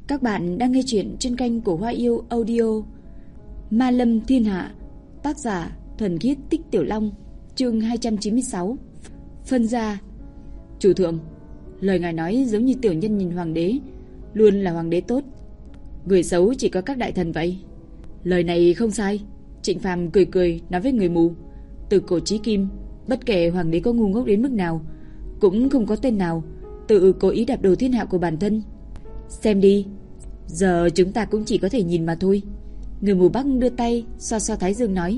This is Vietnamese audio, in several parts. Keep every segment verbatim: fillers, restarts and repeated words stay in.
Các bạn đang nghe chuyện trên kênh của Hoa Yêu Audio. Ma Lâm Thiên Hạ, tác giả Thuần Khiết Tích Tiểu Long, chương hai trăm chín mươi sáu. Phân gia. Chủ thượng, lời ngài nói giống như tiểu nhân nhìn hoàng đế, luôn là hoàng đế tốt, người xấu chỉ có các đại thần vậy. Lời này không sai. Trịnh Phàm cười cười nói với người mù, từ cổ chí kim, bất kể hoàng đế có ngu ngốc đến mức nào, cũng không có tên nào tự cố ý đạp đổ thiên hạ của bản thân. Xem đi, giờ chúng ta cũng chỉ có thể nhìn mà thôi. Người mù Bắc đưa tay xoa xoa thái dương nói,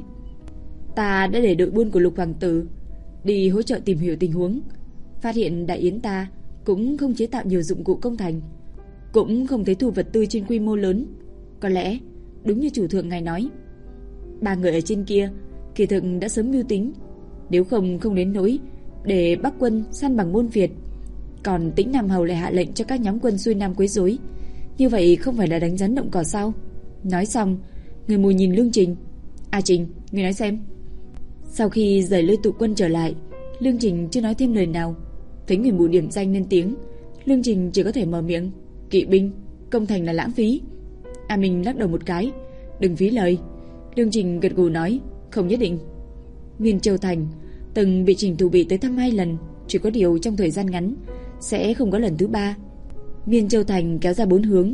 ta đã để đội buôn của Lục hoàng tử đi hỗ trợ tìm hiểu tình huống, phát hiện đại yến ta cũng không chế tạo nhiều dụng cụ công thành, cũng không thấy thu vật tư trên quy mô lớn. Có lẽ đúng như chủ thượng ngài nói, ba người ở trên kia kỳ thực đã sớm mưu tính, nếu không không đến nỗi để Bắc quân săn bằng môn Việt, còn Tĩnh Nam Hầu lại hạ lệnh cho các nhóm quân xuôi nam quấy rối. Như vậy không phải là đánh rắn động cỏ sao? Nói xong, người mù nhìn Lương Trình. A Trình, ngươi nói xem. Sau khi rời lôi tụ quân trở lại, Lương Trình chưa nói thêm lời nào. Thấy người mù điểm danh lên tiếng, Lương Trình chỉ có thể mở miệng, kỵ binh, công thành là lãng phí. A Minh lắc đầu một cái, đừng phí lời. Lương Trình gật gù nói, không nhất định. Miên Châu Thành từng bị Trình Thủ Bị tới thăm hai lần, chỉ có điều trong thời gian ngắn sẽ không có lần thứ ba. Miên Châu Thành kéo ra bốn hướng,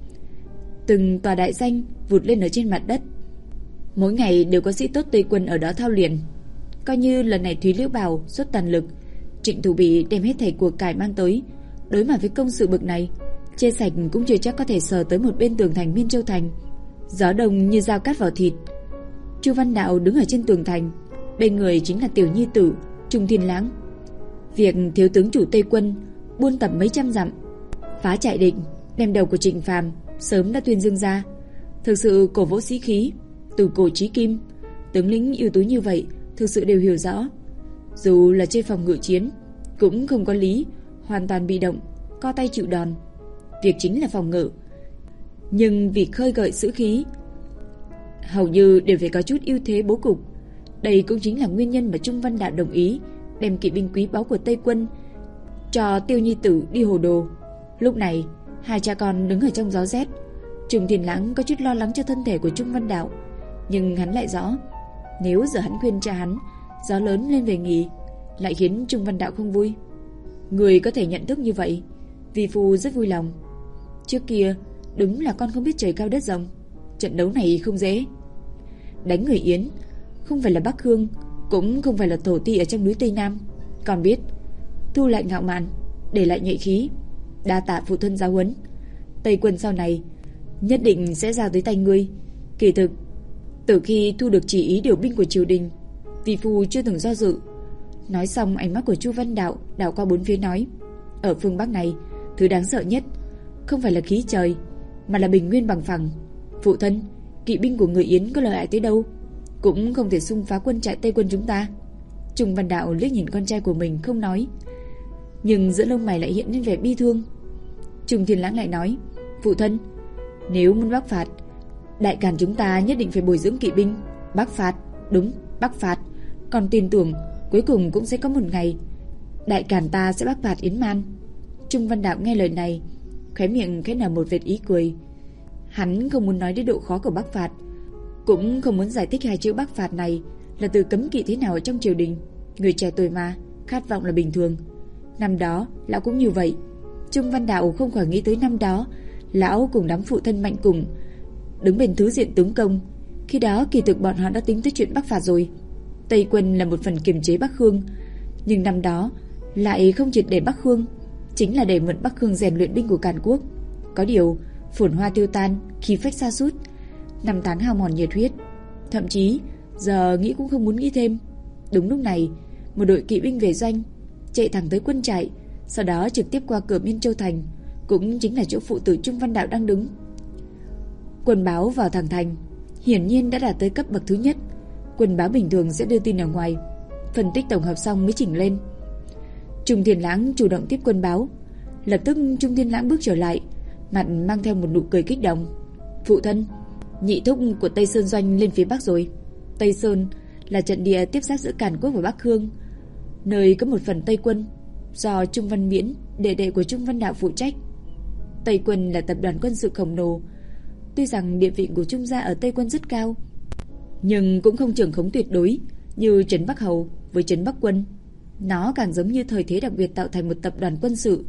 từng tòa đại danh vụt lên ở trên mặt đất. Mỗi ngày đều có sĩ tốt Tây quân ở đó thao luyện. Coi như lần này Thúy Liễu Bảo xuất toàn lực, Trịnh Thủ Bị đem hết thảy của cải mang tới, đối mặt với công sự bực này, chê sạch cũng chưa chắc có thể sờ tới một bên tường thành Miên Châu Thành. Gió đông như dao cắt vào thịt. Chu Văn Đạo đứng ở trên tường thành, bên người chính là tiểu nhi tử Trung Thiên Lãng. Việc thiếu tướng chủ Tây quân buôn tập mấy trăm dặm, phá trại địch, đem đầu của Trịnh Phàm sớm đã tuyên dương ra, thực sự cổ vũ sĩ khí. Từ cổ chí kim, tướng lĩnh ưu tú như vậy thực sự đều hiểu rõ, dù là trên phòng ngự chiến cũng không có lý hoàn toàn bị động, co tay chịu đòn. Việc chính là phòng ngự, nhưng vì khơi gợi sĩ khí, hầu như đều phải có chút ưu thế bố cục. Đây cũng chính là nguyên nhân mà Trung Văn Đạo đồng ý đem kỵ binh quý báu của Tây quân cho Tiêu Nhi Tử đi hồ đồ. Lúc này hai cha con đứng ở trong gió rét. Trung Thiên Lãng có chút lo lắng cho thân thể của Trung Văn Đạo, nhưng hắn lại rõ, nếu giờ hắn khuyên cha hắn gió lớn lên về nghỉ, lại khiến Trung Văn Đạo không vui. Người có thể nhận thức như vậy, vi phu rất vui lòng. Trước kia đúng là con không biết trời cao đất rộng, trận đấu này không dễ. Đánh người Yến không phải là Bắc Hương, cũng không phải là thổ ti ở trong núi Tây Nam, còn biết thu lại ngạo mạn, để lại nhuệ khí. Đa tạ phụ thân giáo huấn, Tây quân sau này nhất định sẽ giao tới tay ngươi. Kỳ thực từ khi thu được chỉ ý điều binh của triều đình, vi phu chưa từng do dự. Nói xong, ánh mắt của Chu Văn Đạo đảo qua bốn phía nói, ở phương Bắc này, thứ đáng sợ nhất không phải là khí trời, mà là bình nguyên bằng phẳng. Phụ thân, kỵ binh của người Yến có lợi hại tới đâu cũng không thể xung phá quân trại Tây quân chúng ta. Trung Văn Đạo liếc nhìn con trai của mình không nói, nhưng giữa lông mày lại hiện lên vẻ bi thương. Trung Thiên Lãng lại nói, phụ thân, nếu muốn bắc phạt, đại càn chúng ta nhất định phải bồi dưỡng kỵ binh. Bắc phạt, đúng, bắc phạt. Còn tin tưởng cuối cùng cũng sẽ có một ngày đại càn ta sẽ bắc phạt Yến Man. Trung Văn Đạo nghe lời này, khóe miệng khẽ nở một vệt ý cười. Hắn không muốn nói đến độ khó của bắc phạt, cũng không muốn giải thích hai chữ bắc phạt này là từ cấm kỵ thế nào ở trong triều đình. Người trẻ tuổi mà, khát vọng là bình thường. Năm đó lão cũng như vậy. Trung Văn Đạo không khỏi nghĩ tới năm đó lão cùng đám phụ thân mạnh cùng đứng bên thứ diện tướng công. Khi đó kỳ thực bọn họ đã tính tới chuyện bắc phạt rồi. Tây quân là một phần kiềm chế Bắc Khương, nhưng năm đó lại không triệt để Bắc Khương, chính là để mượn Bắc Khương rèn luyện binh của Càn Quốc. Có điều phồn hoa tiêu tan, khí phách sa sút, năm tháng hao mòn nhiệt huyết, thậm chí giờ nghĩ cũng không muốn nghĩ thêm. Đúng lúc này, một đội kỵ binh về doanh, chạy thẳng tới quân trại, sau đó trực tiếp qua cửa Miên Châu Thành, cũng chính là chỗ phụ tử Trung Văn Đạo đang đứng. Quân báo vào thẳng thành hiển nhiên đã đạt tới cấp bậc thứ nhất. Quân báo bình thường sẽ đưa tin ở ngoài, phân tích tổng hợp xong mới chỉnh lên. Trung Thiên Lãng chủ động tiếp quân báo. Lập tức Trung Thiên Lãng bước trở lại, mặt mang theo một nụ cười kích động. Phụ thân, nhị thúc của Tây Sơn doanh lên phía Bắc rồi. Tây Sơn là trận địa tiếp giáp giữa Càn Quốc và Bắc Hương, nơi có một phần Tây quân do Trung Văn Miễn, đệ đệ của Trung Văn Đạo phụ trách. Tây Quân là tập đoàn quân sự khổng lồ. Tuy rằng địa vị của Trung gia ở Tây Quân rất cao, nhưng cũng không trưởng khống tuyệt đối như Trấn Bắc Hầu với Trấn Bắc Quân. Nó càng giống như thời thế đặc biệt tạo thành một tập đoàn quân sự.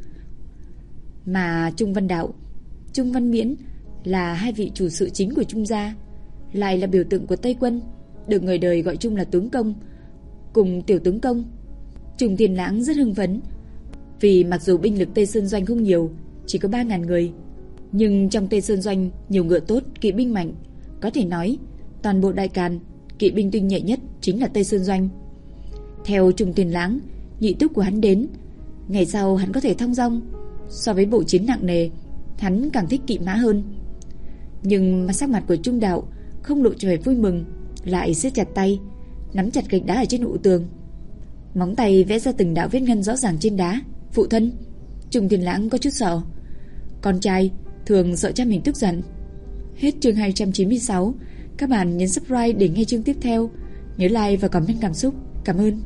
Mà Trung Văn Đạo, Trung Văn Miễn là hai vị chủ sự chính của Trung gia, lại là biểu tượng của Tây Quân, được người đời gọi chung là tướng công cùng tiểu tướng công. Trung Thiên Lãng rất hưng phấn, vì mặc dù binh lực Tây Sơn Doanh không nhiều, chỉ có ba ngàn người, nhưng trong Tây Sơn Doanh nhiều ngựa tốt, kỵ binh mạnh. Có thể nói toàn bộ Đại Càn, kỵ binh tinh nhuệ nhất chính là Tây Sơn Doanh. Theo Trung Thiên Lãng, nhị túc của hắn đến, ngày sau hắn có thể thong dong. So với bộ chiến nặng nề, hắn càng thích kỵ mã hơn. Nhưng mà sắc mặt của Trung Đạo không lộ vẻ vui mừng, lại siết chặt tay, nắm chặt gạch đá ở trên ụ tường. Móng tay vẽ ra từng đạo vết ngân rõ ràng trên đá. Phụ thân. Trung Thiên Lãng có chút sợ. Con trai thường sợ cha mình tức giận. Hết chương hai trăm chín mươi sáu. Các bạn nhấn subscribe để nghe chương tiếp theo. Nhớ like và comment cảm xúc. Cảm ơn.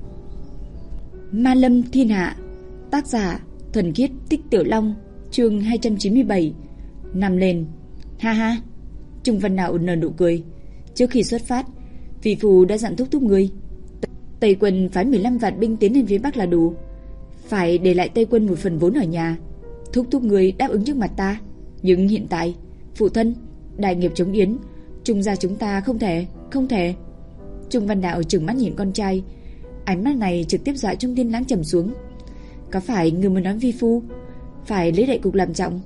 Ma Lâm Thiên Hạ. Tác giả Thuần Khiết Tích Tiểu Long. Chương hai trăm chín mươi bảy. Nằm lên. Ha ha. Trung Văn Đạo nở nụ cười. Trước khi xuất phát, Vì Phù đã dặn thúc thúc ngươi, Tây Quân phái mười lăm vạn binh tiến lên phía Bắc là đủ, phải để lại Tây Quân một phần vốn ở nhà. Thúc thúc ngươi đáp ứng trước mặt ta. Nhưng hiện tại, phụ thân, đại nghiệp chống Yến, Trung gia chúng ta không thể, không thể. Trung Văn Đạo trừng mắt nhìn con trai, ánh mắt này trực tiếp dọa Trung Thiên Lãng trầm xuống. Có phải người muốn nói Vi Phu phải lấy đại cục làm trọng,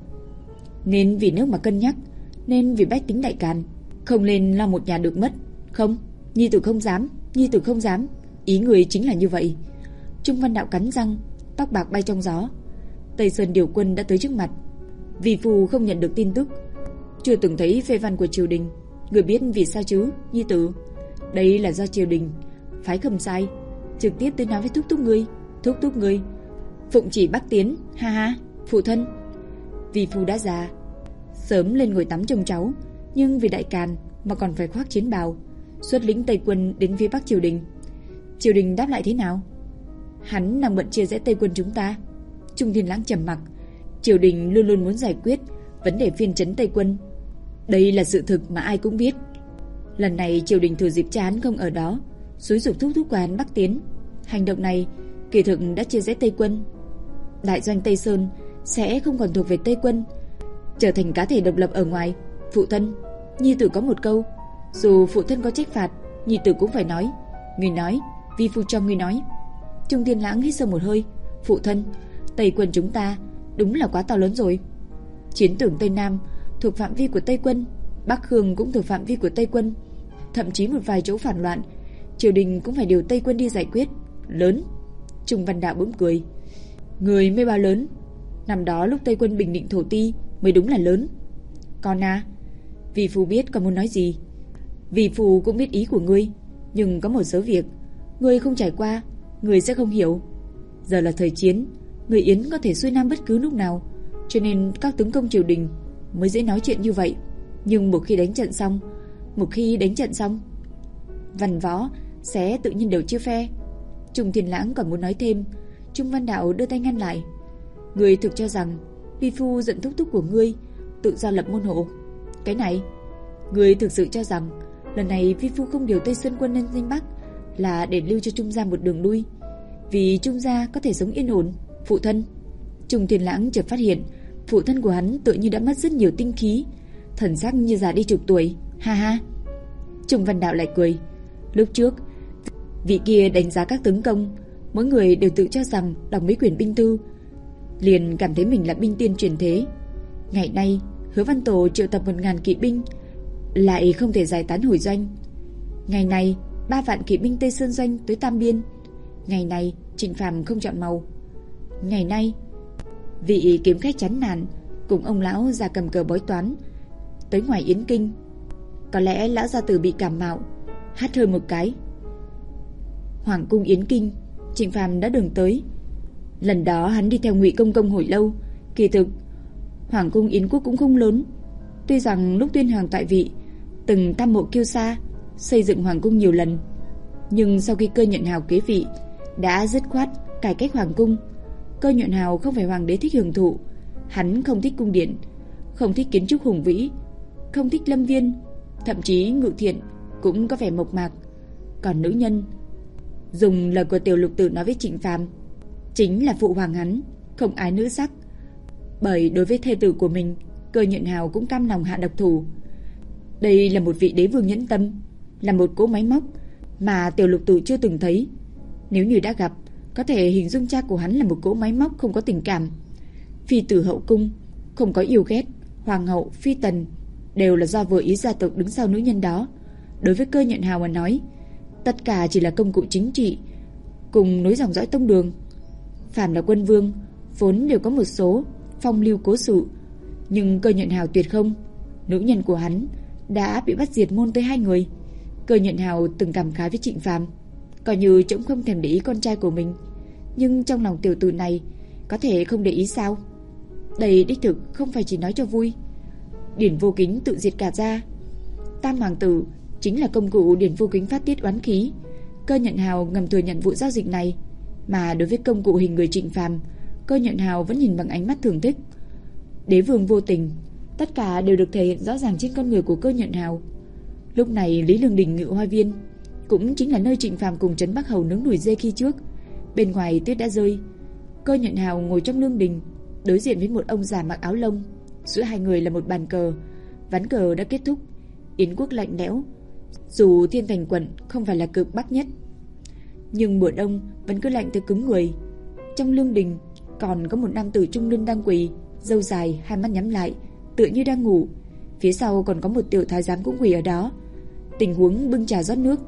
nên vì nước mà cân nhắc, nên vì bách tính Đại Càn, không nên lo một nhà được mất? Không, nhi tử không dám, nhi tử không dám. Ý người chính là như vậy. Trung Văn Đạo cắn răng, tóc bạc bay trong gió. Tây Sơn điều quân đã tới trước mặt. Vi Phu không nhận được tin tức, chưa từng thấy phê văn của triều đình. Người biết vì sao chứ, nhi tử? Đây là do triều đình phái Khâm Sai trực tiếp tới nói với thúc thúc ngươi. Thúc thúc ngươi phụng chỉ Bắc tiến. Ha ha. Phụ thân. Vi Phu đã già, sớm lên ngồi tắm trông cháu, nhưng vì Đại Càn mà còn phải khoác chiến bào, xuất lĩnh Tây Quân đến phía Bắc triều đình. Triều đình đáp lại thế nào? Hắn đang bận chia rẽ Tây Quân chúng ta. Trung Thiên Lãng trầm mặc. Triều đình luôn luôn muốn giải quyết vấn đề phiên trấn Tây Quân, đây là sự thực mà ai cũng biết. Lần này triều đình thừa dịp cha hắn không ở đó, xúi giục thúc thúc của hắn Bắc tiến. Hành động này kỳ thực đã chia rẽ Tây Quân. Đại doanh Tây Sơn sẽ không còn thuộc về Tây Quân, trở thành cá thể độc lập ở ngoài. Phụ thân, nhi tử có một câu, dù phụ thân có trách phạt, nhi tử cũng phải nói. Người nói, Vi Phu cho người nói. Trung Thiên Lãng hít sâu một hơi. Phụ thân, Tây Quân chúng ta đúng là quá to lớn rồi. Chiến tưởng Tây Nam thuộc phạm vi của Tây Quân, Bắc Khương cũng thuộc phạm vi của Tây Quân, thậm chí một vài chỗ phản loạn, triều đình cũng phải điều Tây Quân đi giải quyết. Lớn. Trung Văn Đạo bỗng cười. Người mới bao lớn? Năm đó lúc Tây Quân bình định thổ ti mới đúng là lớn. Con à, Vi Phu biết con muốn nói gì. Vi Phu cũng biết ý của ngươi, nhưng có một số việc ngươi không trải qua, ngươi sẽ không hiểu. Giờ là thời chiến, người Yến có thể xuôi nam bất cứ lúc nào, cho nên các tướng công triều đình mới dễ nói chuyện như vậy. Nhưng một khi đánh trận xong, một khi đánh trận xong, văn võ sẽ tự nhiên đều chia phe. Trung Thiên Lãng còn muốn nói thêm, Trung Văn Đạo đưa tay ngăn lại. Ngươi thực cho rằng Vi Phu giận thúc thúc của ngươi tự ra lập môn hộ? Cái này, ngươi thực sự cho rằng lần này Vi Phu không điều Tây Sơn quân lên Dinh Bắc là để lưu cho Trung gia một đường lui, vì Trung gia có thể sống yên ổn? Phụ thân. Trung Thiên Lãng chợt phát hiện phụ thân của hắn tự như đã mất rất nhiều tinh khí, thần sắc như già đi chục tuổi. Ha ha. Trung Văn Đạo lại cười. Lúc trước vị kia đánh giá các tướng công, mỗi người đều tự cho rằng đọc mấy quyển binh thư liền cảm thấy mình là binh tiên truyền thế. Ngày nay Hứa Văn Tổ triệu tập một ngàn kỵ binh, lại không thể giải tán hồi doanh. Ngày này ba vạn kỵ binh Tây Sơn Doanh tới Tam Biên. Ngày này Trịnh Phàm không chọn màu. Ngày nay vị kiếm khách chán nản cùng ông lão già cầm cờ bói toán tới ngoài Yến Kinh. Có lẽ lão gia tử bị cảm mạo, hắt hơi một cái. Hoàng cung Yến Kinh, Trịnh Phàm đã đường tới. Lần đó hắn đi theo Ngụy Công Công hồi lâu. Kỳ thực Hoàng cung Yến Quốc cũng không lớn. Tuy rằng lúc Tuyên Hoàng tại vị từng tam mộ kiêu sa, xây dựng hoàng cung nhiều lần, nhưng sau khi Cơ Nhuận Hào kế vị đã dứt khoát cải cách hoàng cung. Cơ Nhuận Hào không phải hoàng đế thích hưởng thụ, hắn không thích cung điện, không thích kiến trúc hùng vĩ, không thích lâm viên, thậm chí Ngự Thiện cũng có vẻ mộc mạc. Còn nữ nhân, dùng lời của Tiểu Lục Tử nói với Trịnh Phàm, chính là phụ hoàng hắn không ái nữ sắc. Bởi đối với thê tử của mình, Cơ Nhuyễn Hào cũng cam lòng hạ độc thủ. Đây là một vị đế vương nhẫn tâm, là một cỗ máy móc mà Tiểu Lục Tử chưa từng thấy. Nếu như đã gặp, có thể hình dung cha của hắn là một cỗ máy móc không có tình cảm. Phi tử hậu cung, không có yêu ghét, hoàng hậu, phi tần đều là do vừa ý gia tộc đứng sau nữ nhân đó. Đối với Cơ Nhuyễn Hào mà nói, tất cả chỉ là công cụ chính trị, cùng nối dòng dõi tông đường. Phàm là quân vương, vốn đều có một số phong lưu cố sự, nhưng Cơ Nhuyễn Hào tuyệt không. Nữ nhân của hắn đã bị bắt diệt môn tới hai người. Cơ Nhuyễn Hào từng cảm khái với Trịnh Phàm, coi như cũng không thèm để ý con trai của mình, nhưng trong lòng tiểu tử này có thể không để ý sao? Đây đích thực không phải chỉ nói cho vui. Điển Vô Kính tự diệt cả gia, Tam hoàng tử chính là công cụ Điển Vô Kính phát tiết oán khí. Cơ Nhuyễn Hào ngầm thừa nhận vụ giao dịch này, mà đối với công cụ hình người Trịnh Phàm, Cơ Nhuyễn Hào vẫn nhìn bằng ánh mắt thưởng thức. Đế vương vô tình, tất cả đều được thể hiện rõ ràng trên con người của Cơ Nhuyễn Hào. Lúc này Lý Lương Đình Ngự Hoa Viên, cũng chính là nơi Trịnh Phàm cùng Trấn Bắc Hầu nướng đùi dê khi trước. Bên ngoài tuyết đã rơi. Cơ Nhuyễn Hào ngồi trong lương đình, đối diện với một ông già mặc áo lông. Giữa hai người là một bàn cờ. Ván cờ đã kết thúc. Yến quốc lạnh lẽo. Dù Thiên Thành quận không phải là cực bắc nhất, nhưng mùa đông vẫn cứ lạnh tới cứng người. Trong lương đình còn có một nam tử trung niên đang quỳ, râu dài, hai mắt nhắm lại, tựa như đang ngủ. Phía sau còn có một tiểu thái giám cũng quỳ ở đó. Tình huống bưng trà rót nước.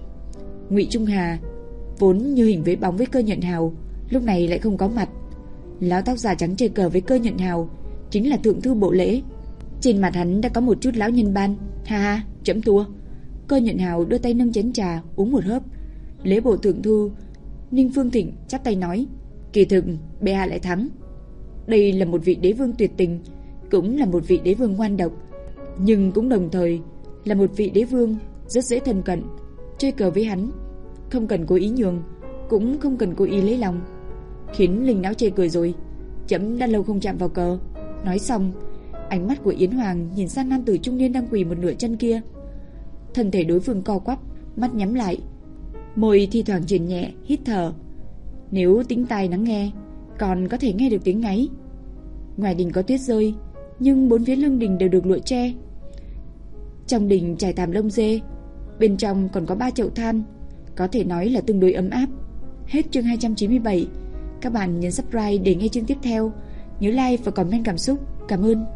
Ngụy Trung Hà vốn như hình với bóng với Cơ Nhuyễn Hào, lúc này lại không có mặt. Lão tóc già trắng chơi cờ với Cơ Nhuyễn Hào chính là thượng thư bộ lễ. Trên mặt hắn đã có một chút lão nhân ban. Ha ha, chấm thua. Cơ Nhuyễn Hào đưa tay nâng chén trà uống một hớp. Lễ bộ thượng thư Ninh Phương Thịnh chắp tay nói, kỳ thực bệ hạ lại thắng. Đây là một vị đế vương tuyệt tình, cũng là một vị đế vương ngoan độc, nhưng cũng đồng thời là một vị đế vương rất dễ thân cận. Chơi cờ với hắn không cần cố ý nhường, cũng không cần cố ý lấy lòng, khiến Linh não chê cười rồi. Chấm đã lâu không chạm vào cờ. Nói xong, ánh mắt của Yến Hoàng nhìn sang nam tử trung niên đang quỳ một nửa chân kia. Thân thể đối phương co quắp, mắt nhắm lại, môi thi thoảng chuyển nhẹ, hít thở. Nếu tĩnh tai lắng nghe, còn có thể nghe được tiếng ngáy. Ngoài đình có tuyết rơi, nhưng bốn phía lưng đình đều được lụa che. Trong đình trải thảm lông dê, bên trong còn có ba chậu than, có thể nói là tương đối ấm áp. Hết chương hai trăm chín mươi bảy. Các bạn nhấn subscribe để nghe chương tiếp theo. Nhớ like và comment cảm xúc. Cảm ơn.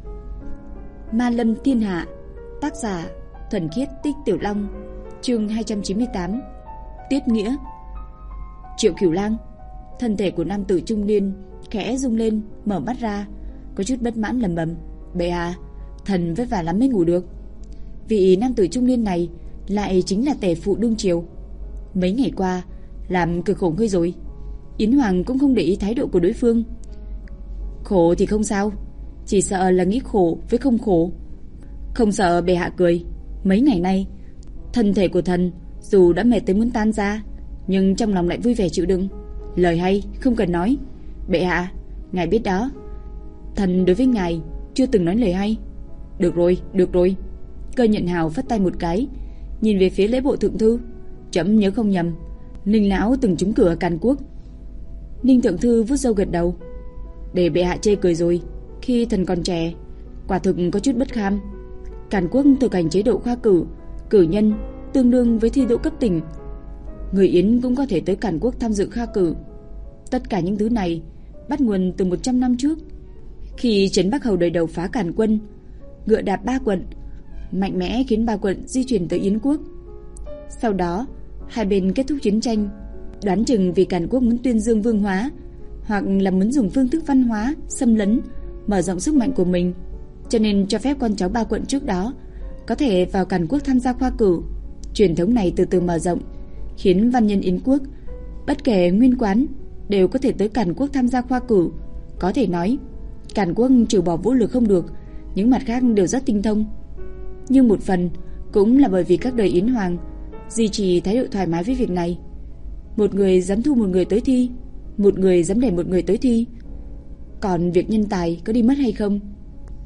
Ma Lâm Thiên Hạ, tác giả Thuần Khiết Tích Tiểu Long, chương hai trăm chín mươi tám. Tiết nghĩa. Triệu Cửu Lang. Thân thể của nam tử trung niên khẽ rung lên, mở mắt ra, có chút bất mãn lẩm bẩm, bệ hạ, thần vất vả lắm mới ngủ được. Vị nam tử trung niên này lại chính là tể phụ đương triều, mấy ngày qua làm cực khổ ngươi rồi. Yến Hoàng cũng không để ý thái độ của đối phương. Khổ thì không sao, chỉ sợ là nghĩ khổ với không khổ. Không sợ bệ hạ cười, mấy ngày nay thân thể của thần dù đã mệt tới muốn tan ra, nhưng trong lòng lại vui vẻ chịu đựng. Lời hay không cần nói. Bệ hạ, ngài biết đó, thần đối với ngài chưa từng nói lời hay. Được rồi, được rồi. Cơ Nhuyễn Hào phất tay một cái, nhìn về phía lễ bộ thượng thư. Chấm nhớ không nhầm, Ninh lão từng trúng cửa ở Càn Quốc. Ninh thượng thư vuốt râu gật đầu. Để bệ hạ chê cười rồi, khi thần còn trẻ, quả thực có chút bất kham. Càn Quốc thực hành chế độ khoa cử, cử nhân tương đương với thi đỗ cấp tỉnh. Người Yến cũng có thể tới Càn Quốc tham dự khoa cử. Tất cả những thứ này bắt nguồn từ một trăm năm trước, khi Trấn Bắc Hầu đời đầu phá Càn quân, ngựa đạp ba quận, mạnh mẽ khiến ba quận di chuyển tới Yến quốc. Sau đó hai bên kết thúc chiến tranh, đoán chừng vì Càn Quốc muốn tuyên dương vương hóa, hoặc là muốn dùng phương thức văn hóa xâm lấn, mở rộng sức mạnh của mình, cho nên cho phép con cháu ba quận trước đó có thể vào Càn Quốc tham gia khoa cử. Truyền thống này từ từ mở rộng, khiến văn nhân Yến quốc, bất kể nguyên quán, đều có thể tới Càn Quốc tham gia khoa cử. Có thể nói, Càn Quốc trừ bỏ vũ lực không được, những mặt khác đều rất tinh thông. Nhưng một phần cũng là bởi vì các đời Yến Hoàng duy trì thái độ thoải mái với việc này. Một người dám thu một người tới thi, một người dám đẩy một người tới thi. Còn việc nhân tài có đi mất hay không,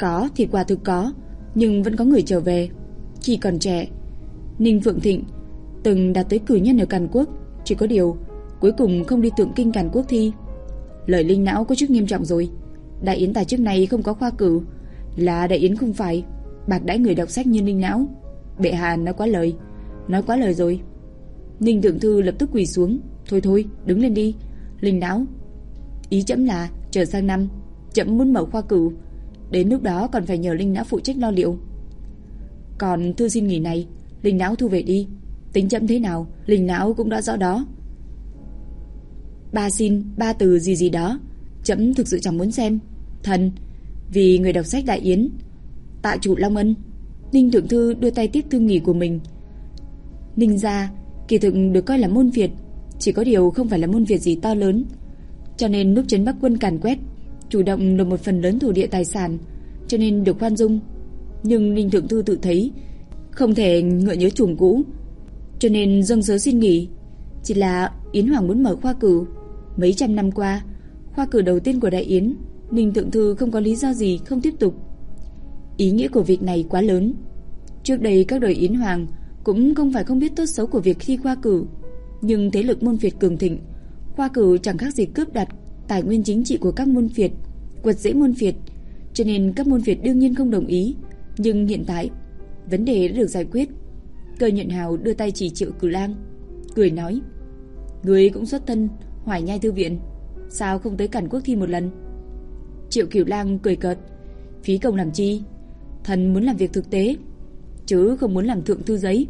Có thì quả thực có, nhưng vẫn có người trở về. Khi còn trẻ, Ninh Phượng Thịnh từng đạt tới cử nhân ở Càn Quốc, chỉ có điều cuối cùng không đi Tượng Kinh Càn Quốc thi. Lời Linh Não có chút nghiêm trọng rồi. Đại yến tài chức này không có khoa cử, là đại yến không phải bạc đãi người đọc sách như Ninh Não. Bệ hạ nói quá lời, nói quá lời rồi. Ninh Thượng Thư lập tức quỳ xuống. Thôi thôi, đứng lên đi. Linh Não, ý chấm là chờ sang năm chấm muốn mở khoa cử, đến lúc đó còn phải nhờ Linh Não phụ trách lo liệu. Còn thư xin nghỉ này, Linh Não thu về đi. Tính chấm thế nào, Linh Não cũng đã rõ đó. Ba xin, ba từ gì gì đó, chấm thực sự chẳng muốn xem. Thần, vì người đọc sách đại yến, tạ chủ Long ân. Ninh Thượng Thư đưa tay tiếp thư nghỉ của mình. Ninh gia kỳ thực được coi là môn Việt, chỉ có điều không phải là môn Việt gì to lớn, cho nên lúc trấn Bắc quân càn quét, chủ động nộp một phần lớn thổ địa tài sản, cho nên được khoan dung. Nhưng Ninh Thượng Thư tự thấy không thể ngựa nhớ chuồng cũ, cho nên dâng sớ xin nghỉ. Chỉ là Yến Hoàng muốn mở khoa cử. Mấy trăm năm qua, khoa cử đầu tiên của Đại Yến, Ninh Thượng Thư không có lý do gì không tiếp tục. Ý nghĩa của việc này quá lớn. Trước đây các đời Yến Hoàng cũng không phải không biết tốt xấu của việc thi khoa cử, nhưng thế lực môn Việt cường thịnh, khoa cử chẳng khác gì cướp đoạt tài nguyên chính trị của các môn Việt, quật dễ môn Việt, cho nên các môn Việt đương nhiên không đồng ý. Nhưng hiện tại vấn đề đã được giải quyết. Cơ Nhuận Hào đưa tay chỉ Triệu Cửu Lang, cười nói: "Ngươi cũng xuất thân Hoài Nhai thư viện, sao không tới Càn Quốc thi một lần?" Triệu Cửu Lang cười cợt: "Phí công làm chi? Thần muốn làm việc thực tế, chứ không muốn làm thượng thư giấy."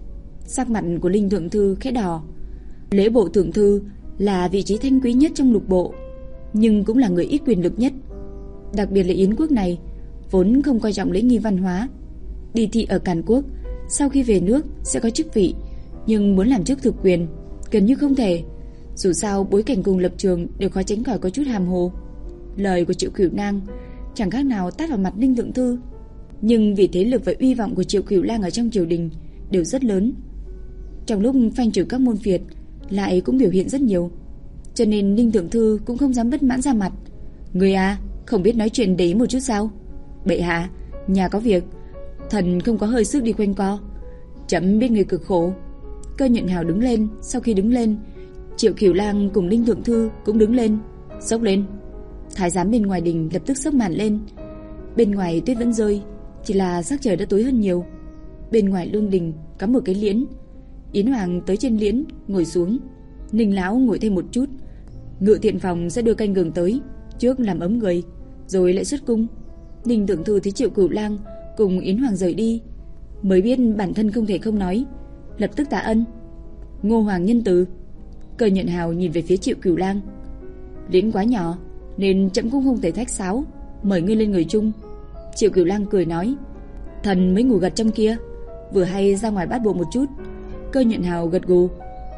Sắc mặt của Linh Thượng Thư khẽ đỏ. Lễ bộ thượng thư là vị trí thanh quý nhất trong lục bộ, nhưng cũng là người ít quyền lực nhất. Đặc biệt là Yến quốc này vốn không coi trọng lễ nghi văn hóa. Đi thị ở Càn Quốc, sau khi về nước sẽ có chức vị, nhưng muốn làm chức thực quyền gần như không thể. Dù sao bối cảnh cùng lập trường đều khó tránh khỏi có chút hàm hồ. Lời của Triệu Cửu Lang chẳng khác nào tát vào mặt Ninh Thượng Thư, nhưng vì thế lực và uy vọng của Triệu Cửu Lang ở trong triều đình đều rất lớn, trong lúc phanh trừ các môn Việt lại cũng biểu hiện rất nhiều, cho nên Ninh Thượng Thư cũng không dám bất mãn ra mặt. "Người à, không biết nói chuyện để ý một chút sao?" "Bệ hạ, nhà có việc, thần không có hơi sức đi quanh co. Chấm biết người cực khổ." Cơ Nhuận Hào đứng lên. Sau khi đứng lên, Triệu Cửu Lang cùng Ninh Thượng Thư cũng đứng lên, xốc lên. Thái giám bên ngoài đình lập tức xốc màn lên. Bên ngoài tuyết vẫn rơi, chỉ là sắc trời đã tối hơn nhiều. Bên ngoài lương đình có một cái liễn. Yến Hoàng tới trên liễn ngồi xuống. Ninh lão ngồi thêm một chút. Ngự thiện phòng sẽ đưa canh gừng tới, trước làm ấm người, rồi lại xuất cung. Ninh Thượng Thư thấy Triệu Cửu Lang cùng Yến Hoàng rời đi, mới biết bản thân không thể không nói, lập tức tạ ân. "Ngô Hoàng nhân từ." Cơ Nhuận Hào nhìn về phía Triệu Cửu Lang: "Liễn quá nhỏ nên chậm cũng không thể thách sáo, mời ngươi lên người chung." Triệu Cửu Lang cười nói: "Thần mới ngủ gật trong kia, vừa hay ra ngoài bát bộ một chút." Cơ Nhuận Hào gật gù.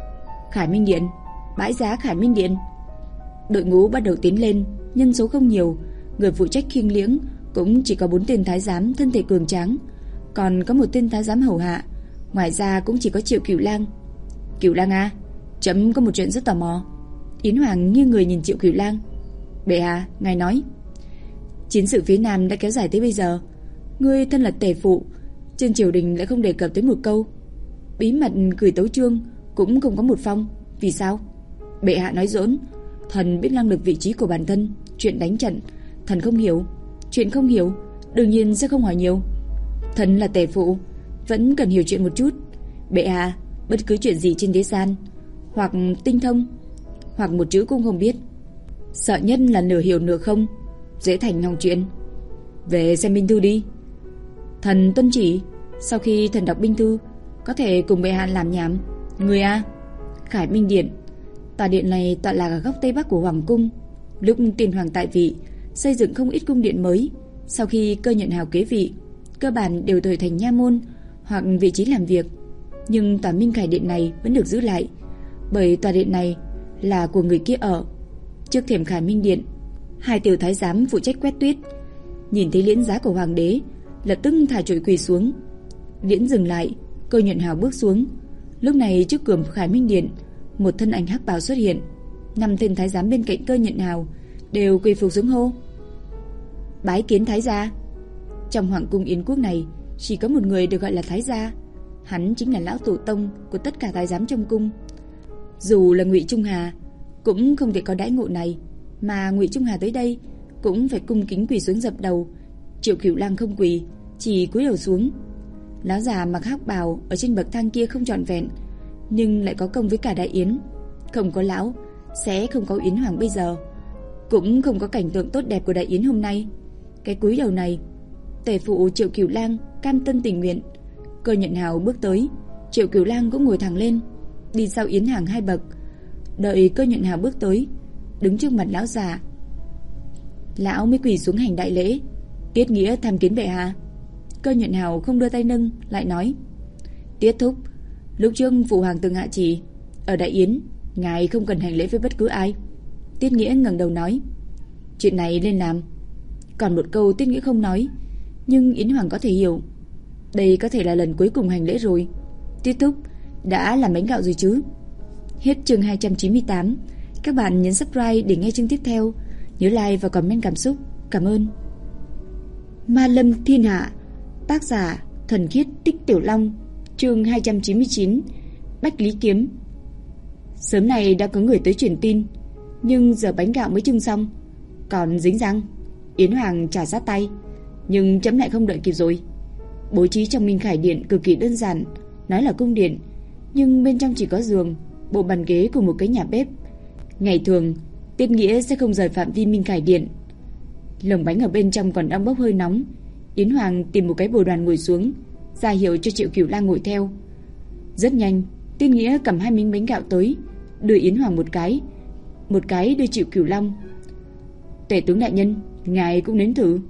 "Khải Minh Điện, bãi giá Khải Minh Điện." Đội ngũ bắt đầu tiến lên, nhân số không nhiều, người phụ trách khiêng liễn cũng chỉ có bốn tên thái giám thân thể cường tráng, còn có một tên thái giám hầu hạ, ngoài ra cũng chỉ có Triệu Cửu Lang. "Cửu Lang à, chấm có một chuyện rất tò mò." Yến Hoàng như người nhìn Triệu Cửu Lang. "Bệ hạ, ngài nói." "Chiến sự phía Nam đã kéo dài tới bây giờ, ngươi thân là tể phụ, trên triều đình lại không đề cập tới một câu, bí mật gửi tấu chương cũng không có một phong, vì sao?" "Bệ hạ nói dỡn, thần biết năng lực vị trí của bản thân, chuyện đánh trận thần không hiểu, chuyện không hiểu đương nhiên sẽ không hỏi nhiều. Thần là tể phụ, vẫn cần hiểu chuyện một chút. Bệ hạ, bất cứ chuyện gì trên thế gian, hoặc tinh thông, hoặc một chữ cũng không biết, sợ nhất là nửa hiểu nửa không, dễ thành hỏng chuyện. Về xem binh thư đi." "Thần tuân chỉ." Sau khi thần đọc binh thư, có thể cùng bệ hạ làm nhảm. "Người à, Khải Minh Điện, tòa điện này tọa lạc ở góc tây bắc của hoàng cung. Lúc tiền hoàng tại vị, xây dựng không ít cung điện mới. Sau khi Cơ Nhuận Hào kế vị, cơ bản đều đổi thành nha môn hoặc vị trí làm việc, nhưng tòa Minh Khải Điện này vẫn được giữ lại, bởi tòa điện này là của người kia ở. Trước thềm Khải Minh Điện, hai tiểu thái giám phụ trách quét tuyết, nhìn thấy liễn giá của hoàng đế, lập tức thả trội quỳ xuống. Liễn dừng lại, Cơ Nhuận Hào bước xuống. Lúc này trước cửa Khải Minh Điện, một thân ảnh hắc bào xuất hiện. Năm tên thái giám bên cạnh Cơ Nhuận Hào đều quỳ phục xuống hô: "Bái kiến thái gia." Trong hoàng cung Yến quốc này chỉ có một người được gọi là thái gia, hắn chính là lão tổ tông của tất cả thái giám trong cung. Dù là Ngụy Trung Hà cũng không thể có đãi ngộ này, mà Ngụy Trung Hà tới đây cũng phải cung kính quỳ xuống dập đầu. Triệu Cửu Lang không quỳ, chỉ cúi đầu xuống. Lão già mặc hắc bào ở trên bậc thang kia không trọn vẹn, nhưng lại có công với cả đại yến. Không có lão sẽ không có Yến Hoàng bây giờ, cũng không có cảnh tượng tốt đẹp của đại yến hôm nay. Cái cúi đầu này, tể phụ Triệu Cửu Lang cam tâm tình nguyện. Cơ Nhận Hào bước tới, Triệu Cửu Lang cũng ngồi thẳng lên, đi sau Yến Hàng hai bậc. Đợi Cơ Nhận Hào bước tới, đứng trước mặt lão già, lão mới quỳ xuống hành đại lễ. Tiết nghĩa tham kiến bệ hạ. Cơ Nhận Hào không đưa tay nâng, lại nói: Tiết thúc, lúc trước phụ hoàng từng hạ chỉ, ở đại yến ngài không cần hành lễ với bất cứ ai. Tiết nghĩa ngẩng đầu nói: Chuyện này lên làm. Còn một câu Tiết nghĩa không nói, nhưng Yến Hoàng có thể hiểu. Đây có thể là lần cuối cùng hành lễ rồi. Tiết thúc đã làm bánh gạo rồi chứ? Hết chương hai trăm chín mươi tám. Các bạn nhấn subscribe để nghe chương tiếp theo. Nhớ like và comment cảm xúc. Cảm ơn. Ma Lâm Thiên Hạ, tác giả Thuần Khiết Tích Tiểu Long, chương hai trăm chín mươi chín. Bách Lý Kiếm. Sớm này đã có người tới truyền tin, nhưng giờ bánh gạo mới trưng xong, còn dính răng. Yến Hoàng trả sát tay, nhưng chấm lại không đợi kịp rồi. Bố trí trong Minh Khải Điện cực kỳ đơn giản, nói là cung điện, nhưng bên trong chỉ có giường, bộ bàn ghế cùng một cái nhà bếp. Ngày thường Tiết nghĩa sẽ không rời phạm vi Minh Khải Điện. Lồng bánh ở bên trong còn đang bốc hơi nóng. Yến Hoàng tìm một cái bồ đoàn ngồi xuống, ra hiệu cho Triệu Cửu Lang ngồi theo. Rất nhanh, Tiết nghĩa cầm hai miếng bánh gạo tới, đưa Yến Hoàng một cái, một cái đưa Triệu Cửu Long. Tể tướng đại nhân, ngài cũng nếm thử.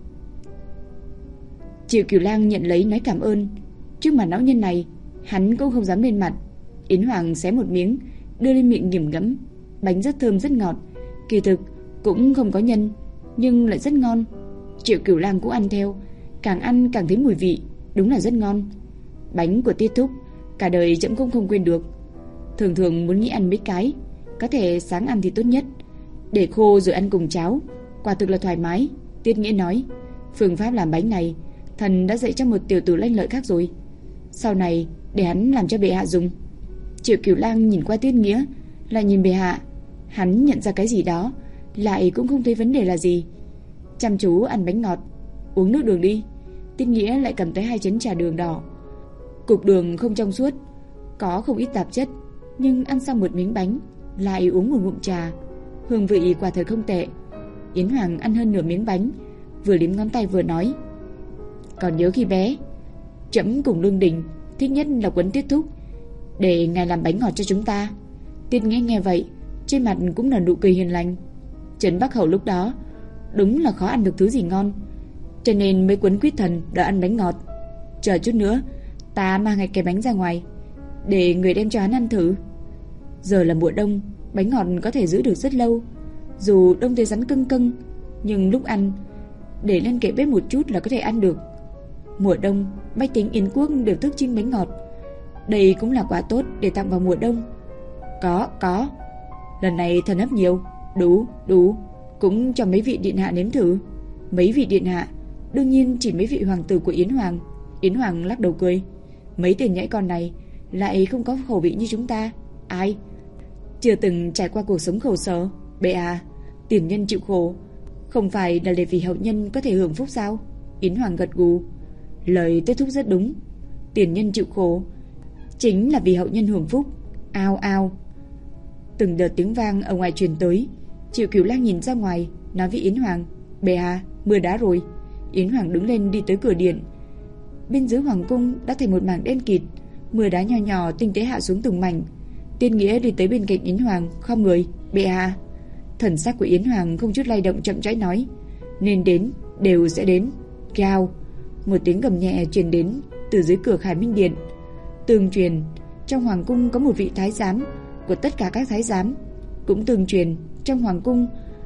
Triệu Cửu Lang nhận lấy nói cảm ơn. Trước mặt lão nhân này, hắn cũng không dám lên mặt. Yến Hoàng xé một miếng, đưa lên miệng nghiền ngẫm. Bánh rất thơm rất ngọt, kỳ thực cũng không có nhân, nhưng lại rất ngon. Triệu Cửu Lang cũng ăn theo, càng ăn càng thấy mùi vị, đúng là rất ngon. Bánh của Tiết thúc cả đời chậm cũng không quên được. Thường thường muốn nghĩ ăn mấy cái, có thể sáng ăn thì tốt nhất, để khô rồi ăn cùng cháo, quả thực là thoải mái. Tiết nghĩa nói: Phương pháp làm bánh này thần đã dạy cho một tiểu tử lanh lợi khác rồi, sau này để hắn làm cho bệ hạ dùng. Triệu Cửu Lang nhìn qua Tiết nghĩa, lại nhìn bệ hạ. Hắn nhận ra cái gì đó, lại cũng không thấy vấn đề là gì. Chăm chú ăn bánh ngọt. Uống nước đường đi. Tiết nghĩa lại cầm tới hai chén trà đường đỏ. Cục đường không trong suốt, có không ít tạp chất, nhưng ăn xong một miếng bánh lại uống một ngụm trà, hương vị quả thật không tệ. Yến Hoàng ăn hơn nửa miếng bánh, vừa liếm ngón tay vừa nói: Còn nhớ khi bé, trẫm cùng Lương Đình thích nhất là quấn Tiết thúc, để ngài làm bánh ngọt cho chúng ta. Tiết nghĩa nghe vậy, trên mặt cũng là nụ cười hiền lành. Trấn Bắc Hầu lúc đó đúng là khó ăn được thứ gì ngon, cho nên mới quấn Quyết Thần đòi ăn bánh ngọt. Chờ chút nữa ta mang hai cái bánh ra ngoài, để người đem cho hắn ăn thử. Giờ là mùa đông, bánh ngọt có thể giữ được rất lâu. Dù đông tới rắn cưng cưng, nhưng lúc ăn để lên kệ bếp một chút là có thể ăn được. Mùa đông bách tính Yến quốc đều thức chinh bánh ngọt, đây cũng là quà tốt để tặng vào mùa đông. Có, có. Lần này thần hấp nhiều. Đủ, đủ. Cũng cho mấy vị điện hạ nếm thử. Mấy vị điện hạ? Đương nhiên chỉ mấy vị hoàng tử của Yến Hoàng. Yến Hoàng lắc đầu cười: Mấy tên nhãi con này lại không có khẩu vị như chúng ta. Ai? Chưa từng trải qua cuộc sống khổ sở. Bệ à, tiền nhân chịu khổ không phải là để vì hậu nhân có thể hưởng phúc sao? Yến Hoàng gật gù. Lời Tiết thúc rất đúng. Tiền nhân chịu khổ chính là vì hậu nhân hưởng phúc. Ao ao. Từng đợt tiếng vang ở ngoài truyền tới. Triệu Cửu Lang nhìn ra ngoài, nói với Yến Hoàng: Bệ hạ, mưa đá rồi. Yến Hoàng đứng lên đi tới cửa điện. Bên dưới hoàng cung đã thành một mảng đen kịt, mưa đá nhỏ nhỏ tinh tế hạ xuống từng mảnh. Tiên Nghĩa đi tới bên cạnh Yến Hoàng, khom người: Bệ hạ. Thần sắc của Yến Hoàng không chút lay động, chậm rãi nói: Nên đến đều sẽ đến. Gào. Một tiếng gầm nhẹ truyền đến từ dưới cửa Khải Minh Điện. Tương truyền trong hoàng cung có một vị thái giám của tất cả các thái giám. Cũng tương truyền trong hoàng cung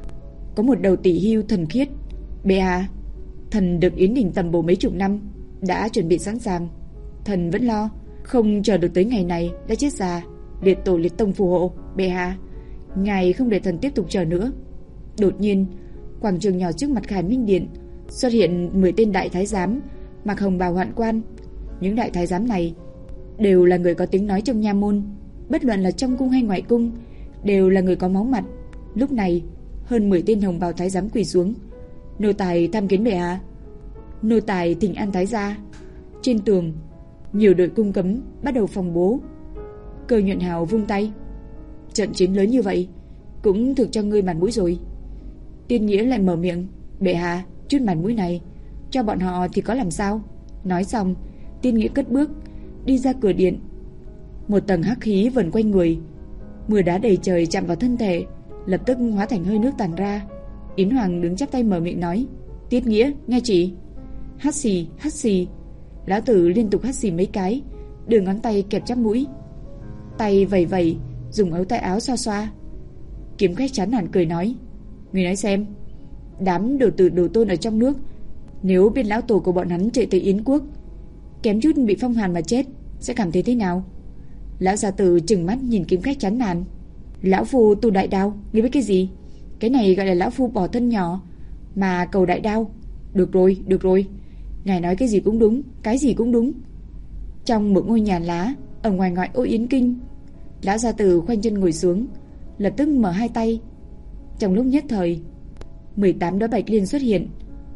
có một đầu tỷ hưu thần khiết. Bệ hạ, thần được Yến Đình tầm bổ mấy chục năm, đã chuẩn bị sẵn sàng. Thần vẫn lo, không chờ được tới ngày này đã chết già. Liệt tổ liệt tông phù hộ. Bệ hạ, ngài không để thần tiếp tục chờ nữa. Đột nhiên, quảng trường nhỏ trước mặt Khải Minh Điện xuất hiện mười tên đại thái giám mặc hồng bào hoạn quan. Những đại thái giám này đều là người có tiếng nói trong nha môn, bất luận là trong cung hay ngoài cung, đều là người có máu mặt. Lúc này, hơn mười tên hồng bào thái giám quỳ xuống. Nô tài tham kiến bệ hạ. Nô tài thỉnh an thái gia. Trên tường, nhiều đội cung cấm bắt đầu phòng bố. Cơ Nhuận Hào vung tay. Trận chiến lớn như vậy cũng thực cho ngươi mặt mũi rồi. Tiên Nghĩa lại mở miệng. Bệ hạ, chút mặt mũi này cho bọn họ thì có làm sao? Nói xong, Tiên Nghĩa cất bước đi ra cửa điện. Một tầng hắc khí vần quanh người, mưa đá đầy trời chạm vào thân thể, lập tức hóa thành hơi nước tàn ra. Yến Hoàng đứng chắp tay mở miệng nói. Tiết Nghĩa, nghe chỉ. Hắt xì, hắt xì. Lão tử liên tục hắt xì mấy cái, đưa ngón tay kẹp chắp mũi, tay vẩy vẩy, dùng ống tay áo xoa xoa. Kiếm Khách chán nản cười nói. Người nói xem, đám đồ tử đồ tôn ở trong nước, nếu biết lão tổ của bọn hắn chạy tới Yến quốc, kém chút bị phong hàn mà chết, sẽ cảm thấy thế nào? Lão gia tử trừng mắt nhìn Kiếm Khách chán nản. Lão phu tu đại đao, ngươi biết cái gì? Cái này gọi là lão phu bỏ thân nhỏ mà cầu đại đao. Được rồi, được rồi, ngài nói cái gì cũng đúng, cái gì cũng đúng. Trong một ngôi nhà lá ở ngoài ngoại ô Yến Kinh, lão gia tử khoanh chân ngồi xuống, lập tức mở hai tay. Trong lúc nhất thời, mười tám đóa bạch liên xuất hiện,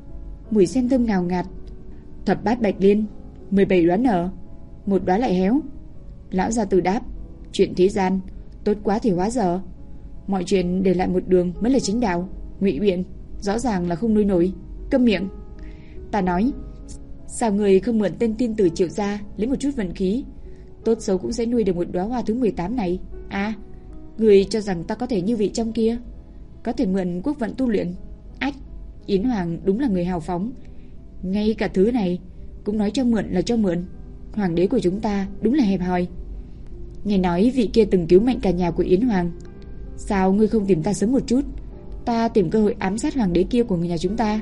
mùi sen thơm ngào ngạt. Thập bát bạch liên, mười bảy đóa nở, một đóa lại héo. Lão gia tử đáp. Chuyện thế gian tốt quá thì hóa dở, mọi chuyện để lại một đường mới là chính đạo. Ngụy biện rõ ràng là không nuôi nổi. Câm miệng. Ta nói, sao người không mượn tên tiên tử Triệu gia lấy một chút vận khí, tốt xấu cũng sẽ nuôi được một đóa hoa thứ mười tám này. À, người cho rằng ta có thể như vị trong kia, có thể mượn quốc vận tu luyện? Ách, Yến Hoàng đúng là người hào phóng, ngay cả thứ này cũng nói cho mượn là cho mượn. Hoàng đế của chúng ta đúng là hẹp hòi. Nghe nói vị kia từng cứu mệnh cả nhà của Yến Hoàng, sao ngươi không tìm ta sớm một chút, ta tìm cơ hội ám sát hoàng đế kia của người nhà chúng ta.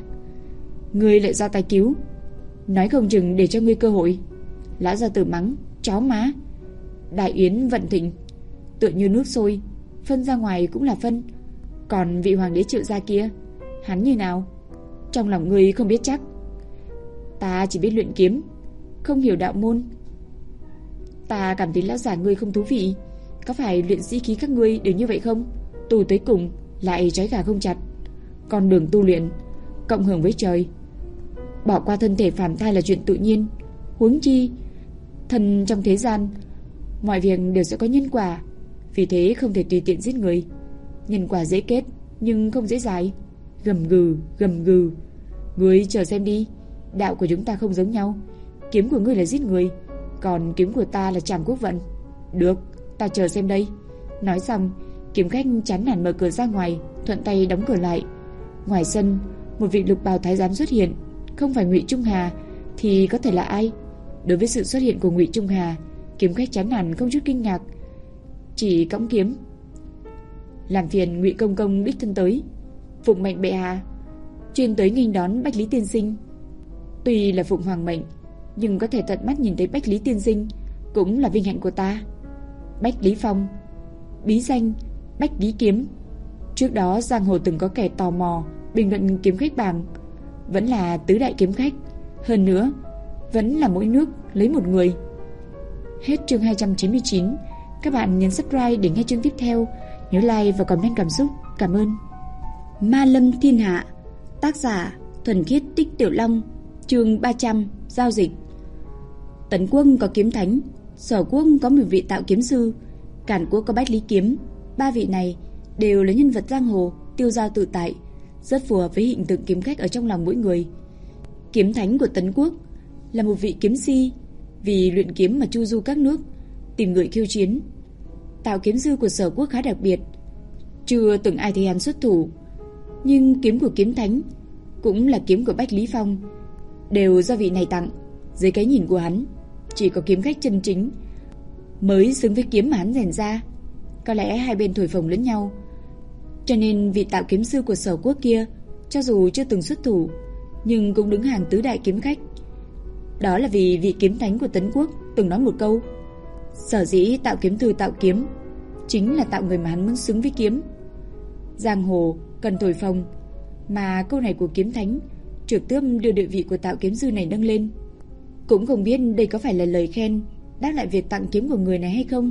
Ngươi lại ra tay cứu, nói không chừng để cho ngươi cơ hội. Lão gia tử mắng. Chó má. Đại Yến vận thịnh, tựa như nước sôi, phân ra ngoài cũng là phân. Còn vị hoàng đế Triệu gia kia, hắn như nào? Trong lòng ngươi không biết chắc. Ta chỉ biết luyện kiếm, không hiểu đạo môn. Ta cảm thấy lão già ngươi không thú vị. Có phải luyện sĩ khí các ngươi đều như vậy không? Tu tới cùng lại trói gà không chặt. Con đường tu luyện cộng hưởng với trời, bỏ qua thân thể phàm thai là chuyện tự nhiên. Huống chi thần trong thế gian, mọi việc đều sẽ có nhân quả, vì thế không thể tùy tiện giết người. Nhân quả dễ kết nhưng không dễ giải. Gầm gừ, gầm gừ. Ngươi chờ xem đi, đạo của chúng ta không giống nhau. Kiếm của ngươi là giết người, còn kiếm của ta là trảm quốc vận. Được, ta chờ xem đây. Nói xong, Kiếm Khách chán nản mở cửa ra ngoài, thuận tay đóng cửa lại. Ngoài sân, một vị lục bào thái giám xuất hiện. Không phải Ngụy Trung Hà thì có thể là ai? Đối với sự xuất hiện của Ngụy Trung Hà, Kiếm Khách chán nản không chút kinh ngạc, chỉ cõng kiếm. Làm phiền Ngụy công công đích thân tới, phụng mệnh bệ hạ, chuyên tới nghênh đón Bách Lý tiên sinh. Tuy là phụng hoàng mệnh, nhưng có thể tận mắt nhìn thấy Bách Lý tiên sinh cũng là vinh hạnh của ta. Bách Lý Phong, bí danh Bách Lý Kiếm. Trước đó giang hồ từng có kẻ tò mò bình luận kiếm khách bảng, vẫn là tứ đại kiếm khách, hơn nữa vẫn là mỗi nước lấy một người. Hết chương hai trăm chín mươi chín. Các bạn nhấn subscribe để nghe chương tiếp theo, nhớ like và comment cảm xúc. Cảm ơn. Ma Lâm Thiên Hạ, tác giả Thuần Khiết Tích Tiểu Long. Chương ba trăm. Giao dịch. Tấn quốc có kiếm thánh, Sở quốc có một vị tạo kiếm sư, Càn quốc có Bách Lý Kiếm. Ba vị này đều là nhân vật giang hồ, tiêu dao tự tại, rất phù hợp với hình tượng kiếm khách ở trong lòng mỗi người. Kiếm thánh của Tấn quốc là một vị kiếm si, vì luyện kiếm mà chu du các nước, tìm người khiêu chiến. Tạo kiếm sư của Sở quốc khá đặc biệt, chưa từng ai thấy hắn xuất thủ, nhưng kiếm của kiếm thánh cũng là kiếm của Bách Lý Phong đều do vị này tặng. Dưới cái nhìn của hắn, chỉ có kiếm khách chân chính mới xứng với kiếm mà hắn rèn ra. Có lẽ hai bên thổi phồng lẫn nhau, cho nên vị tạo kiếm sư của Sở quốc kia, cho dù chưa từng xuất thủ, nhưng cũng đứng hàng tứ đại kiếm khách. Đó là vì vị kiếm thánh của Tấn quốc từng nói một câu: sở dĩ tạo kiếm sư tạo kiếm, chính là tạo người mà hắn muốn xứng với kiếm. Giang hồ cần thổi phồng, mà câu này của kiếm thánh trực tiếp đưa địa vị của Tạo kiếm sư này nâng lên. Cũng không biết đây có phải là lời khen đáp lại việc tặng kiếm của người này hay không.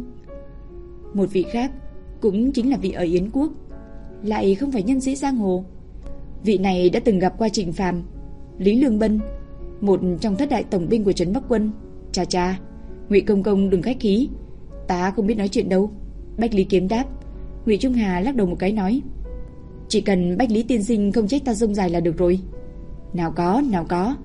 Một vị khác cũng chính là vị ở Yến Quốc, lại không phải nhân sĩ giang hồ. Vị này đã từng gặp qua Trịnh Phàm, Lý Lương Bân, một trong thất đại tổng binh của trấn Bắc Quân. Chà chà, Ngụy công công đừng khách khí, ta không biết nói chuyện đâu. Bách Lý Kiếm đáp. Ngụy Trung Hà lắc đầu một cái nói, chỉ cần Bách Lý tiên sinh không trách ta rông dài là được rồi. Nào có, nào có,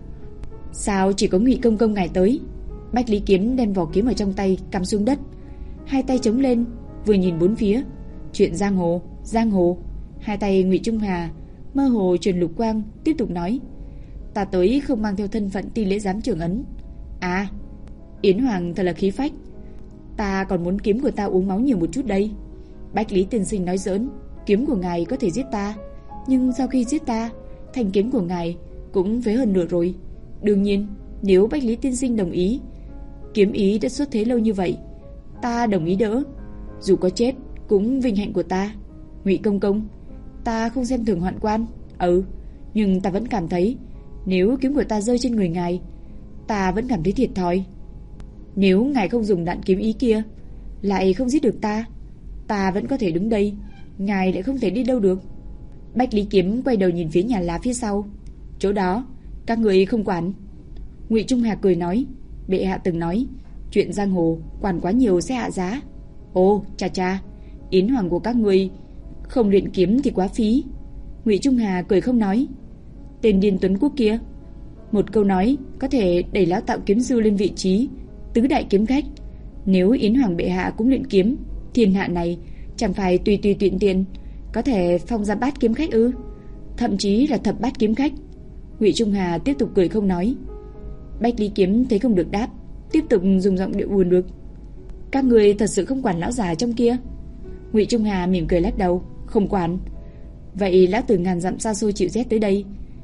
sao chỉ có Ngụy công công ngài tới? Bách Lý Kiếm đem vỏ kiếm ở trong tay cắm xuống đất, hai tay chống lên, vừa nhìn bốn phía. Chuyện giang hồ, giang hồ. Hai tay Ngụy Trung Hà mơ hồ truyền lục quang, tiếp tục nói, ta tới không mang theo thân phận ti lễ giám trưởng ấn. À, Yến Hoàng thật là khí phách, ta còn muốn kiếm của ta uống máu nhiều một chút đây. Bách Lý tiên sinh nói giỡn, kiếm của ngài có thể giết ta, nhưng sau khi giết ta, thanh kiếm của ngài cũng phế hơn nửa rồi. Đương nhiên, nếu Bách Lý tiên sinh đồng ý, kiếm ý đã xuất thế lâu như vậy, ta đồng ý đỡ. Dù có chết cũng vinh hạnh của ta. Ngụy công công, ta không xem thường Hoạn Quan, ừ, nhưng ta vẫn cảm thấy nếu kiếm của ta rơi trên người ngài, ta vẫn cảm thấy thiệt thòi. Nếu ngài không dùng đạn kiếm ý kia, lại không giết được ta, ta vẫn có thể đứng đây, ngài lại không thể đi đâu được. Bách Lý Kiếm quay đầu nhìn phía nhà lá phía sau. Chỗ đó, các người không quản. Ngụy Trung Hà cười nói, bệ hạ từng nói, chuyện giang hồ quản quá nhiều sẽ hạ giá. Ồ, cha cha, Yến Hoàng của các người không luyện kiếm thì quá phí. Ngụy Trung Hà cười không nói. Tên điên Tuấn Quốc kia, một câu nói có thể đẩy lão Tạo kiếm sư lên vị trí tứ đại kiếm khách. Nếu Yến Hoàng bệ hạ cũng luyện kiếm, thiên hạ này chẳng phải tùy tùy tiện tiện có thể phong ra bát kiếm khách ư? Thậm chí là thập bát kiếm khách. Ngụy Trung Hà tiếp tục cười không nói. Bách Lý Kiếm thấy không được đáp, tiếp tục dùng giọng điệu buồn bực. Các người thật sự không quản lão già trong kia? Ngụy Trung Hà mỉm cười lắc đầu, không quản. Vậy lão tử ngàn dặm xa xôi chịu rét tới đây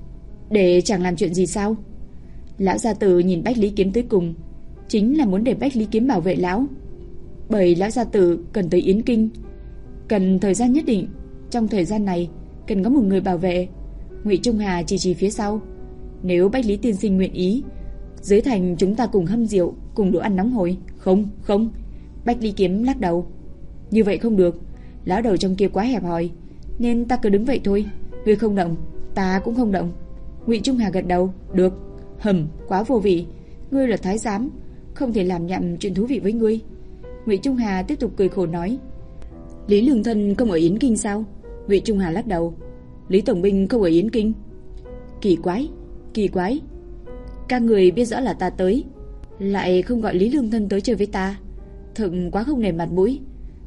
để chẳng làm chuyện gì sao? Lão gia tử nhìn Bách Lý Kiếm tới cùng chính là muốn để Bách Lý Kiếm bảo vệ lão, bởi lão gia tử cần tới Yến Kinh, cần thời gian nhất định. Trong thời gian này cần có một người bảo vệ. Ngụy Trung Hà chỉ chỉ phía sau, nếu Bách Lý tiên sinh nguyện ý, dưới thành chúng ta cùng hâm rượu, cùng đồ ăn nóng hổi. Không, không. Bách Lý Kiếm lắc đầu. Như vậy không được, lão đầu trong kia quá hẹp hòi, nên ta cứ đứng vậy thôi. Ngươi không động, ta cũng không động. Ngụy Trung Hà gật đầu. Được. Hầm, quá vô vị. Ngươi là thái giám, không thể làm nhảm chuyện thú vị với ngươi. Ngụy Trung Hà tiếp tục cười khổ nói. Lý Lương Thân không ở Yến Kinh sao? Ngụy Trung Hà lắc đầu. Lý Tổng binh không ở Yến Kinh. Kỳ quái, kỳ quái. Các người biết rõ là ta tới, lại không gọi Lý Lương Thân tới chơi với ta, thật quá không nể mặt mũi.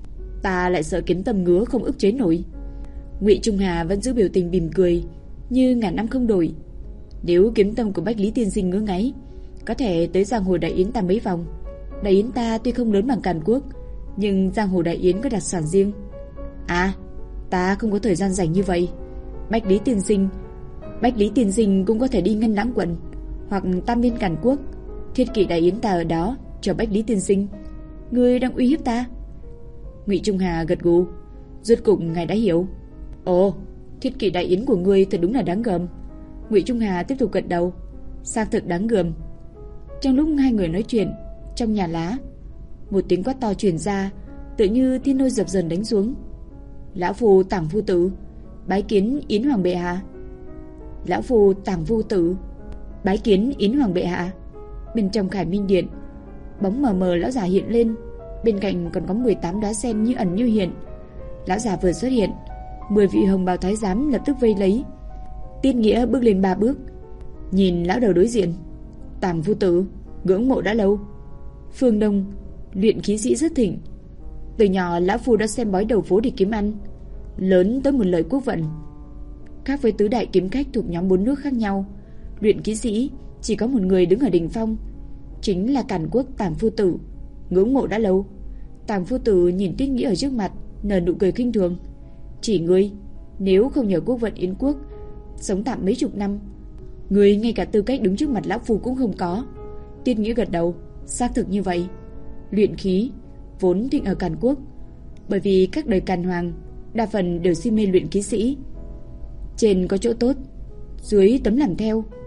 Ta lại sợ Kiếm Tâm ngứa không ức chế nổi. Ngụy Trung Hà vẫn giữ biểu tình mỉm cười như ngàn năm không đổi. Nếu Kiếm Tâm của Bách Lý tiên sinh ngứa ngáy, có thể tới giang hồ Đại Yến ta mấy vòng. Đại Yến ta tuy không lớn bằng Càn Quốc, nhưng giang hồ Đại Yến có đặc sản riêng. À, ta không có thời gian rảnh như vậy. Bách Lý tiên sinh, Bách Lý tiên sinh cũng có thể đi Ngân Lãng quận hoặc Tam Viên Càn Quốc, thiết kỵ Đại Yến ta ở đó cho Bách Lý tiên sinh. Ngươi đang uy hiếp ta? Ngụy Trung Hà gật gù. Rốt cục ngài đã hiểu. Ồ, thiết kỵ Đại Yến của ngươi thật đúng là đáng gờm. Ngụy Trung Hà tiếp tục gật đầu. Xác thực đáng gờm. Trong lúc hai người nói chuyện, trong nhà lá, một tiếng quát to truyền ra, tự như thiên lôi dập dần đánh xuống. Lão phu Tảng Phu Tử bái kiến Yến Hoàng bệ hạ. Lão phu Tảng Phu Tử bái kiến Yến Hoàng bệ hạ. Bên trong Khải Minh điện, bóng mờ mờ lão già hiện lên, bên cạnh còn có mười tám đóa sen như ẩn như hiện. Lão già vừa xuất hiện, mười vị hồng bào thái giám lập tức vây lấy. Tiết Nghĩa bước lên ba bước, nhìn lão đầu đối diện. Tảng Phu Tử, ngưỡng mộ đã lâu. Phương Đông, luyện khí sĩ rất thịnh. Từ nhỏ lão phu đã xem bói đầu phố để kiếm ăn, lớn tới một lời quốc vận. Khác với tứ đại kiếm khách thuộc nhóm bốn nước khác nhau, luyện khí sĩ chỉ có một người đứng ở đỉnh phong, chính là Càn Quốc Tảng Phu Tử, ngưỡng mộ đã lâu. Tảng Phu Tử nhìn Tiết Nghĩa ở trước mặt, nở nụ cười khinh thường. Chỉ ngươi, nếu không nhờ quốc vận Yến Quốc sống tạm mấy chục năm, ngươi ngay cả tư cách đứng trước mặt lão phu cũng không có. Tiết Nghĩa gật đầu. Xác thực như vậy. Luyện khí vốn thịnh ở Càn Quốc, bởi vì các đời Càn Hoàng đa phần đều si mê luyện khí sĩ. Trên có chỗ tốt, dưới tấm làm theo.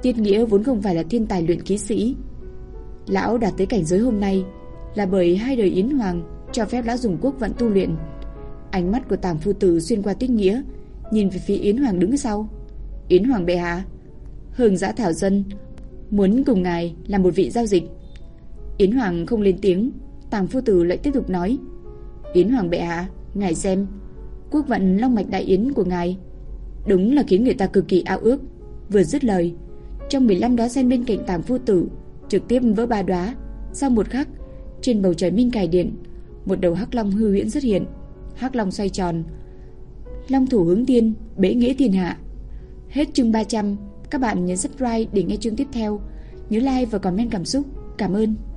Tiết Nghĩa vốn không phải là thiên tài luyện khí sĩ. Lão đạt tới cảnh giới hôm nay là bởi hai đời Yến Hoàng cho phép lão dùng quốc vận tu luyện. Ánh mắt của Tàng phu tử xuyên qua Tiết Nghĩa, nhìn về phía Yến Hoàng đứng sau. Yến Hoàng bệ hạ, Hương Giã Thảo Dân muốn cùng ngài làm một vị giao dịch. Yến Hoàng không lên tiếng, Tàng phu tử lại tiếp tục nói. Yến Hoàng bệ hạ, ngài xem, quốc vận Long Mạch Đại Yến của ngài đúng là khiến người ta cực kỳ ao ước. Vừa dứt lời, trong mười lăm đóa sen bên cạnh Tàng phu tử trực tiếp vỡ ba đóa. Sau một khắc, trên bầu trời Minh Cải Điện, một đầu hắc long hư huyễn xuất hiện. Hắc long xoay tròn, long thủ hướng tiên, bế nghĩa thiên hạ. Hết chương ba trăm. Các bạn nhấn subscribe để nghe chương tiếp theo. Nhớ like và comment cảm xúc. Cảm ơn.